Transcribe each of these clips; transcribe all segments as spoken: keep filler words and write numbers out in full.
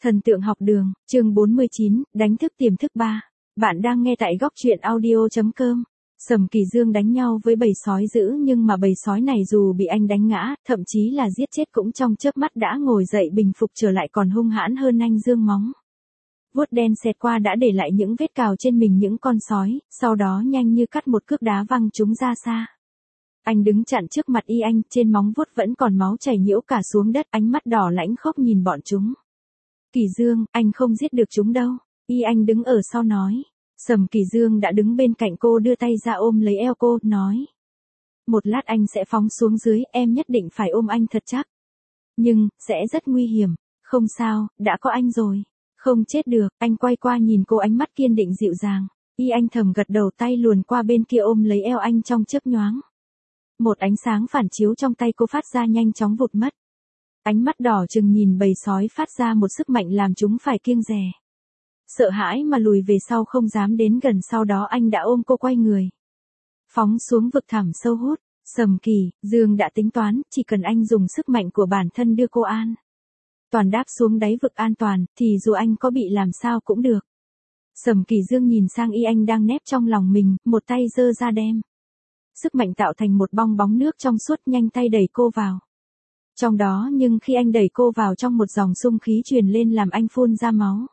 Thần tượng học đường, chương bốn mươi chín, đánh thức tiềm thức ba. Bạn đang nghe tại góc truyện audio chấm com. Sầm Kỳ Dương đánh nhau với bầy sói dữ nhưng mà bầy sói này dù bị anh đánh ngã, thậm chí là giết chết cũng trong chớp mắt đã ngồi dậy bình phục trở lại còn hung hãn hơn anh Dương móng. Vuốt đen xẹt qua đã để lại những vết cào trên mình những con sói, sau đó nhanh như cắt một cước đá văng chúng ra xa. Anh đứng chặn trước mặt y anh, trên móng vuốt vẫn còn máu chảy nhiễu cả xuống đất, ánh mắt đỏ lãnh khốc nhìn bọn chúng. Kỳ Dương, anh không giết được chúng đâu. Y anh đứng ở sau nói. Sầm Kỳ Dương đã đứng bên cạnh cô đưa tay ra ôm lấy eo cô, nói. Một lát anh sẽ phóng xuống dưới, em nhất định phải ôm anh thật chắc. Nhưng, sẽ rất nguy hiểm. Không sao, đã có anh rồi. Không chết được, anh quay qua nhìn cô ánh mắt kiên định dịu dàng. Y anh thầm gật đầu tay luồn qua bên kia ôm lấy eo anh trong chớp nhoáng. Một ánh sáng phản chiếu trong tay cô phát ra nhanh chóng vụt mất. Ánh mắt đỏ chừng nhìn bầy sói phát ra một sức mạnh làm chúng phải kiêng dè. Sợ hãi mà lùi về sau không dám đến gần, sau đó anh đã ôm cô quay người. Phóng xuống vực thẳm sâu hút, Sầm Kỳ Dương đã tính toán, chỉ cần anh dùng sức mạnh của bản thân đưa cô an toàn đáp xuống đáy vực an toàn, thì dù anh có bị làm sao cũng được. Sầm Kỳ Dương nhìn sang y anh đang nép trong lòng mình, một tay giơ ra đem sức mạnh tạo thành một bong bóng nước trong suốt, nhanh tay đẩy cô vào. Trong đó nhưng khi anh đẩy cô vào trong một dòng xung khí truyền lên làm anh phun ra máu.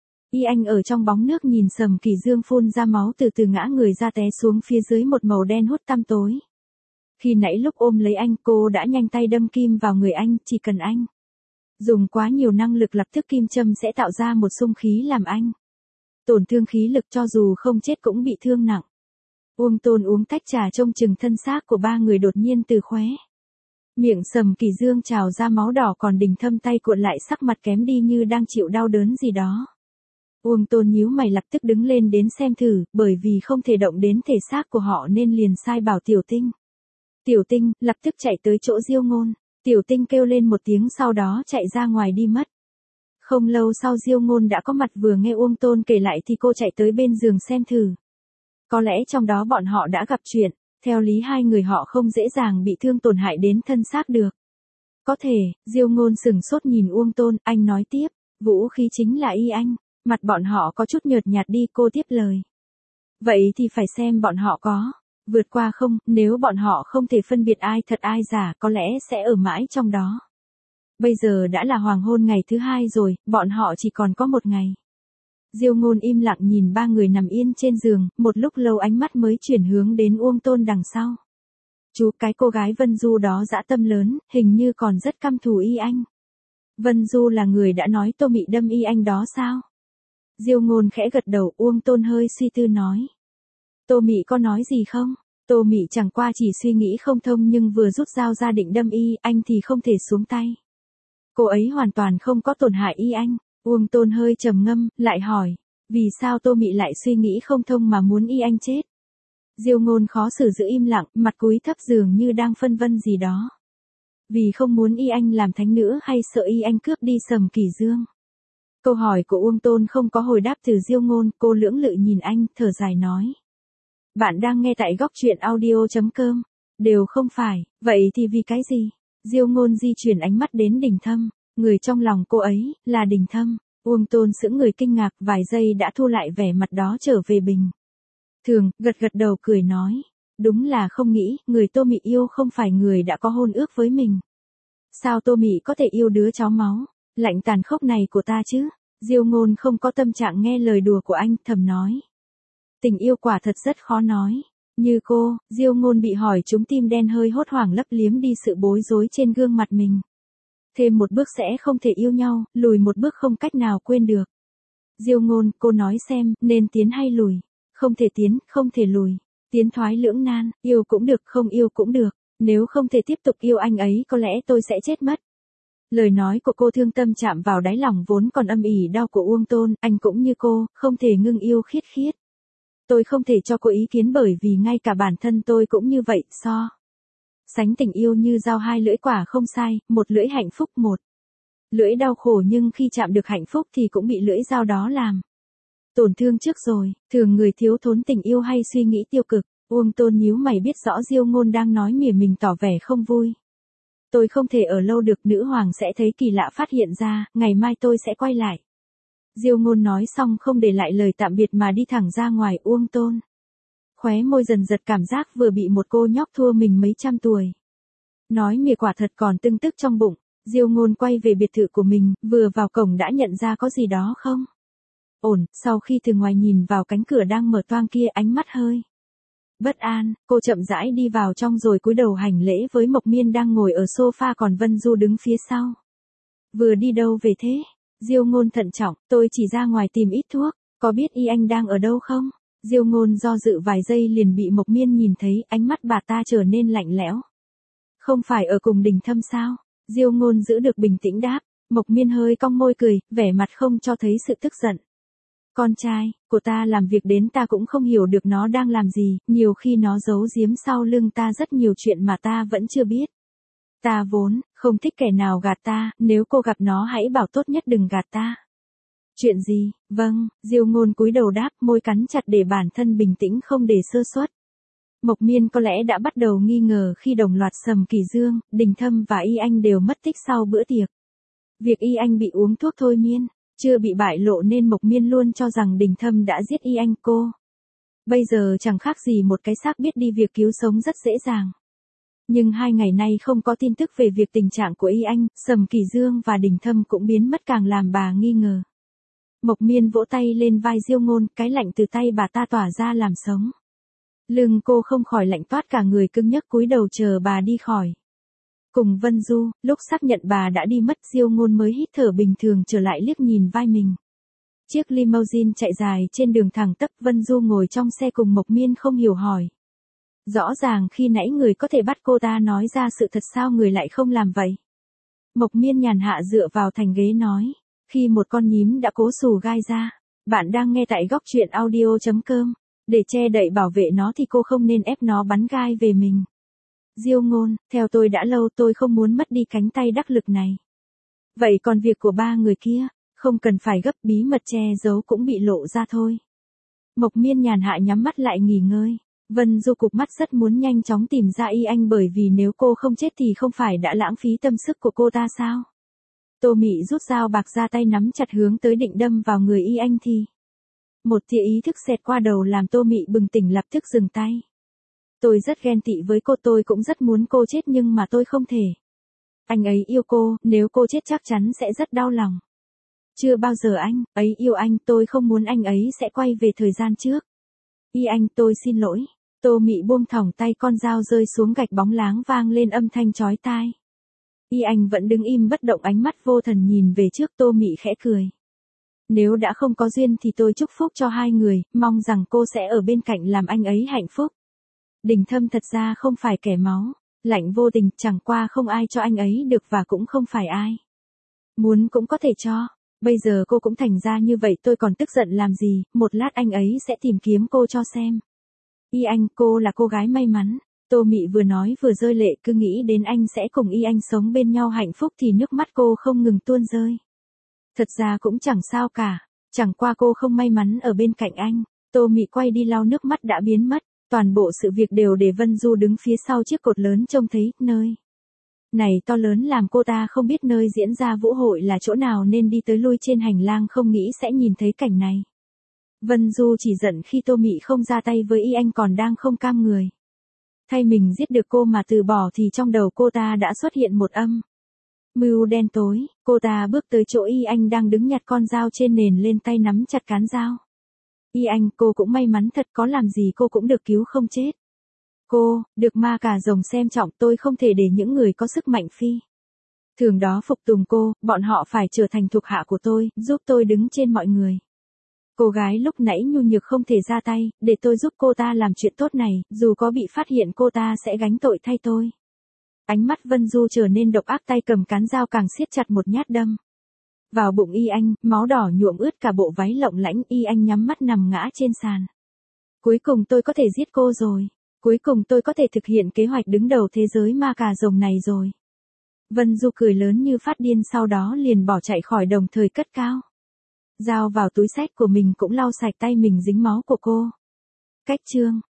Y anh ở trong bóng nước nhìn Sầm Kỳ Dương phun ra máu từ từ ngã người ra té xuống phía dưới một màu đen hút tăm tối. Khi nãy lúc ôm lấy anh cô đã nhanh tay đâm kim vào người anh, chỉ cần anh dùng quá nhiều năng lực lập tức kim châm sẽ tạo ra một xung khí làm anh tổn thương khí lực, cho dù không chết cũng bị thương nặng. Uông Tôn uống tách trà trông chừng thân xác của ba người đột nhiên từ khóe miệng Sầm Kỳ Dương trào ra máu đỏ, còn Đình Thâm tay cuộn lại sắc mặt kém đi như đang chịu đau đớn gì đó. Uông Tôn nhíu mày lập tức đứng lên đến xem thử, bởi vì không thể động đến thể xác của họ nên liền sai bảo Tiểu Tinh. Tiểu Tinh lập tức chạy tới chỗ Diêu Ngôn. Tiểu Tinh kêu lên một tiếng sau đó chạy ra ngoài đi mất. Không lâu sau Diêu Ngôn đã có mặt, vừa nghe Uông Tôn kể lại thì cô chạy tới bên giường xem thử. Có lẽ trong đó bọn họ đã gặp chuyện. Theo lý hai người họ không dễ dàng bị thương tổn hại đến thân xác được. Có thể, Diêu Ngôn sừng sốt nhìn Uông Tôn, anh nói tiếp, vũ khí chính là y anh. Mặt bọn họ có chút nhợt nhạt đi, cô tiếp lời. Vậy thì phải xem bọn họ có vượt qua không, nếu bọn họ không thể phân biệt ai thật ai giả có lẽ sẽ ở mãi trong đó. Bây giờ đã là hoàng hôn ngày thứ hai rồi, bọn họ chỉ còn có một ngày. Diêu Ngôn im lặng nhìn ba người nằm yên trên giường, một lúc lâu ánh mắt mới chuyển hướng đến Uông Tôn đằng sau. Chú, cái cô gái Vân Du đó dã tâm lớn, hình như còn rất căm thù y anh. Vân Du là người đã nói Tô Mị đâm y anh đó sao? Diêu Ngôn khẽ gật đầu, Uông Tôn hơi suy tư nói. Tô Mị có nói gì không? Tô Mị chẳng qua chỉ suy nghĩ không thông nhưng vừa rút dao ra định đâm y, anh thì không thể xuống tay. Cô ấy hoàn toàn không có tổn hại y anh. Uông Tôn hơi trầm ngâm, lại hỏi, vì sao Tô Mị lại suy nghĩ không thông mà muốn y anh chết? Diêu Ngôn khó xử giữ im lặng, mặt cúi thấp dường như đang phân vân gì đó. Vì không muốn y anh làm thánh nữa hay sợ y anh cướp đi Sầm Kỳ Dương? Câu hỏi của Uông Tôn không có hồi đáp từ Diêu Ngôn, cô lưỡng lự nhìn anh, thở dài nói. Bạn đang nghe tại góc truyện audio chấm com. Đều không phải, vậy thì vì cái gì? Diêu Ngôn di chuyển ánh mắt đến Đình Thâm, người trong lòng cô ấy, là Đình Thâm. Uông Tôn sững người kinh ngạc, vài giây đã thu lại vẻ mặt đó trở về bình thường, gật gật đầu cười nói. Đúng là không nghĩ, người Tô Mị yêu không phải người đã có hôn ước với mình. Sao Tô Mị có thể yêu đứa cháu máu lạnh tàn khốc này của ta chứ? Diêu Ngôn không có tâm trạng nghe lời đùa của anh, thầm nói. Tình yêu quả thật rất khó nói. Như cô, Diêu Ngôn bị hỏi trúng tim đen hơi hốt hoảng lấp liếm đi sự bối rối trên gương mặt mình. Thêm một bước sẽ không thể yêu nhau, lùi một bước không cách nào quên được. Diêu Ngôn, cô nói xem, nên tiến hay lùi? Không thể tiến, không thể lùi. Tiến thoái lưỡng nan, yêu cũng được, không yêu cũng được. Nếu không thể tiếp tục yêu anh ấy có lẽ tôi sẽ chết mất. Lời nói của cô thương tâm chạm vào đáy lòng vốn còn âm ỉ đau của Uông Tôn, anh cũng như cô, không thể ngưng yêu khiết khiết. Tôi không thể cho cô ý kiến bởi vì ngay cả bản thân tôi cũng như vậy, so sánh tình yêu như dao hai lưỡi quả không sai, một lưỡi hạnh phúc, một lưỡi đau khổ, nhưng khi chạm được hạnh phúc thì cũng bị lưỡi dao đó làm tổn thương trước rồi. Thường người thiếu thốn tình yêu hay suy nghĩ tiêu cực. Uông Tôn nhíu mày biết rõ Diêu Ngôn đang nói mỉa mình, tỏ vẻ không vui. tôi không thể ở lâu được, nữ hoàng sẽ thấy kỳ lạ phát hiện ra, ngày mai tôi sẽ quay lại. Diêu Ngôn nói xong không để lại lời tạm biệt mà đi thẳng ra ngoài. Uông Tôn khóe môi dần giật, cảm giác vừa bị một cô nhóc thua mình mấy trăm tuổi nói mỉa quả thật còn tưng tức trong bụng. Diêu Ngôn quay về biệt thự của mình, vừa vào cổng đã nhận ra có gì đó không ổn, sau khi từ ngoài nhìn vào cánh cửa đang mở toang kia, ánh mắt hơi bất an, cô chậm rãi đi vào trong rồi cúi đầu hành lễ với Mộc Miên đang ngồi ở sofa, còn Vân Du đứng phía sau. Vừa đi đâu về thế? Diêu Ngôn thận trọng, tôi chỉ ra ngoài tìm ít thuốc, có biết Y Anh đang ở đâu không? Diêu Ngôn do dự vài giây liền bị Mộc Miên nhìn thấy, ánh mắt bà ta trở nên lạnh lẽo. Không phải ở cùng Đình Thâm sao? Diêu Ngôn giữ được bình tĩnh đáp. Mộc Miên hơi cong môi cười, vẻ mặt không cho thấy sự tức giận. Con trai của ta làm việc đến ta cũng không hiểu được nó đang làm gì, nhiều khi nó giấu giếm sau lưng ta rất nhiều chuyện mà ta vẫn chưa biết. Ta vốn không thích kẻ nào gạt ta, nếu cô gặp nó hãy bảo tốt nhất đừng gạt ta. Chuyện gì? Vâng, Diêu Ngôn cúi đầu đáp, môi cắn chặt để bản thân bình tĩnh không để sơ suất. Mộc Miên có lẽ đã bắt đầu nghi ngờ khi đồng loạt Sầm Kỳ Dương, Đình Thâm và Y Anh đều mất tích sau bữa tiệc. Việc Y Anh bị uống thuốc thôi miên chưa bị bại lộ nên Mộc Miên luôn cho rằng Đình Thâm đã giết Y Anh cô. Bây giờ chẳng khác gì một cái xác biết đi, việc cứu sống rất dễ dàng. Nhưng hai ngày nay không có tin tức về việc tình trạng của Y Anh, Sầm Kỳ Dương và Đình Thâm cũng biến mất càng làm bà nghi ngờ. Mộc Miên vỗ tay lên vai Diêu Ngôn, cái lạnh từ tay bà ta tỏa ra làm sống. Lưng cô không khỏi lạnh toát, cả người cứng nhắc cúi đầu chờ bà đi khỏi. Cùng Vân Du, lúc xác nhận bà đã đi mất, Diêu Ngôn mới hít thở bình thường trở lại, liếc nhìn vai mình. Chiếc limousine chạy dài trên đường thẳng tắp, Vân Du ngồi trong xe cùng Mộc Miên không hiểu hỏi. Rõ ràng khi nãy người có thể bắt cô ta nói ra sự thật, sao người lại không làm vậy? Mộc Miên nhàn hạ dựa vào thành ghế nói. Khi một con nhím đã cố xù gai ra. Bạn đang nghe tại góc truyện audio chấm com. Để che đậy bảo vệ nó thì cô không nên ép nó bắn gai về mình. Diêu Ngôn, theo tôi đã lâu tôi không muốn mất đi cánh tay đắc lực này. Vậy còn việc của ba người kia, không cần phải gấp, bí mật che giấu cũng bị lộ ra thôi. Mộc Miên nhàn hạ nhắm mắt lại nghỉ ngơi. Vân Du cụp mắt rất muốn nhanh chóng tìm ra Y Anh, bởi vì nếu cô không chết thì không phải đã lãng phí tâm sức của cô ta sao? Tô Mị rút dao bạc ra, tay nắm chặt hướng tới định đâm vào người Y Anh thì một tia ý thức xẹt qua đầu làm Tô Mị bừng tỉnh, lập tức dừng tay. Tôi rất ghen tị với cô, tôi cũng rất muốn cô chết nhưng mà tôi không thể. Anh ấy yêu cô, nếu cô chết chắc chắn sẽ rất đau lòng. Chưa bao giờ anh ấy yêu anh, tôi không muốn anh ấy sẽ quay về thời gian trước. Y Anh, tôi xin lỗi. Tô Mị buông thõng tay, con dao rơi xuống gạch bóng láng vang lên âm thanh chói tai. Y Anh vẫn đứng im bất động, ánh mắt vô thần nhìn về trước. Tô Mị khẽ cười. Nếu đã không có duyên thì tôi chúc phúc cho hai người, mong rằng cô sẽ ở bên cạnh làm anh ấy hạnh phúc. Đình Thâm thật ra không phải kẻ máu lạnh vô tình, chẳng qua không ai cho anh ấy được và cũng không phải ai muốn cũng có thể cho. Bây giờ cô cũng thành ra như vậy, tôi còn tức giận làm gì, một lát anh ấy sẽ tìm kiếm cô cho xem. Y Anh, cô là cô gái may mắn. Tô Mị vừa nói vừa rơi lệ, cứ nghĩ đến anh sẽ cùng Y Anh sống bên nhau hạnh phúc thì nước mắt cô không ngừng tuôn rơi. Thật ra cũng chẳng sao cả, chẳng qua cô không may mắn ở bên cạnh anh. Tô Mị quay đi lau nước mắt đã biến mất, toàn bộ sự việc đều để Vân Du đứng phía sau chiếc cột lớn trông thấy, nơi này to lớn làm cô ta không biết nơi diễn ra vũ hội là chỗ nào nên đi tới lui trên hành lang, không nghĩ sẽ nhìn thấy cảnh này. Vân Du chỉ giận khi Tô Mị không ra tay với Y Anh, còn đang không cam người thay mình giết được cô mà từ bỏ, thì trong đầu cô ta đã xuất hiện một âm mưu đen tối. Cô ta bước tới chỗ Y Anh đang đứng, nhặt con dao trên nền lên tay, nắm chặt cán dao. Y Anh, cô cũng may mắn thật, có làm gì cô cũng được cứu không chết. Cô được ma cà rồng xem trọng, tôi không thể để những người có sức mạnh phi thường đó phục tùng cô, bọn họ phải trở thành thuộc hạ của tôi, giúp tôi đứng trên mọi người. Cô gái lúc nãy nhu nhược không thể ra tay, để tôi giúp cô ta làm chuyện tốt này, dù có bị phát hiện cô ta sẽ gánh tội thay tôi. Ánh mắt Vân Du trở nên độc ác, tay cầm cán dao càng siết chặt, một nhát đâm vào bụng Y Anh, máu đỏ nhuộm ướt cả bộ váy lộng lẫy. Y Anh nhắm mắt nằm ngã trên sàn. Cuối cùng tôi có thể giết cô rồi. Cuối cùng tôi có thể thực hiện kế hoạch đứng đầu thế giới ma cà rồng này rồi. Vân Du cười lớn như phát điên, sau đó liền bỏ chạy khỏi, đồng thời cất cao dao vào túi xách của mình, cũng lau sạch tay mình dính máu của cô. Cách chương